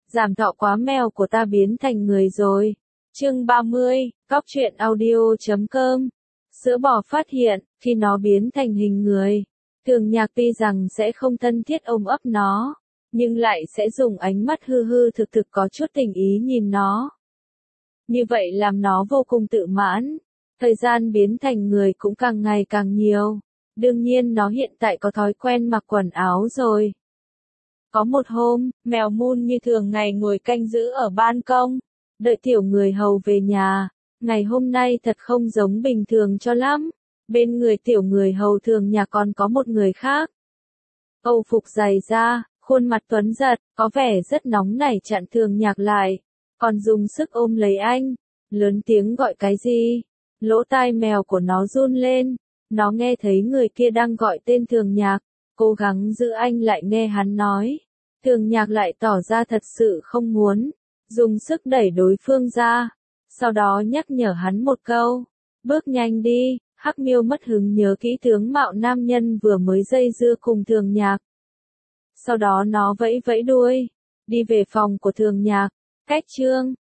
Giảm thọ quá, mèo của ta biến thành người rồi. Chương 30, Góc truyện audio.com. Sữa bò phát hiện, khi nó biến thành hình người, Thường Nhạc tuy rằng sẽ không thân thiết ôm ấp nó, nhưng lại sẽ dùng ánh mắt hư hư thực thực có chút tình ý nhìn nó. Như vậy làm nó vô cùng tự mãn. Thời gian biến thành người cũng càng ngày càng nhiều. Đương nhiên nó hiện tại có thói quen mặc quần áo rồi. Có một hôm, mèo Moon như thường ngày ngồi canh giữ ở ban công, đợi tiểu người hầu về nhà. Ngày hôm nay thật không giống bình thường cho lắm. Bên người tiểu người hầu Thường Nhạc còn có một người khác. Âu phục dày da, khuôn mặt tuấn giật, có vẻ rất nóng nảy chặn Thường Nhạc lại, còn dùng sức ôm lấy anh, lớn tiếng gọi cái gì. Lỗ tai mèo của nó run lên, nó nghe thấy người kia đang gọi tên Thường Nhạc, cố gắng giữ anh lại nghe hắn nói. Thường Nhạc lại tỏ ra thật sự không muốn, dùng sức đẩy đối phương ra, sau đó nhắc nhở hắn một câu, bước nhanh đi. Hắc Miêu mất hứng nhớ kỹ tướng mạo nam nhân vừa mới dây dưa cùng Thường Nhạc. Sau đó nó vẫy vẫy đuôi, đi về phòng của Thường Nhạc. Cách chương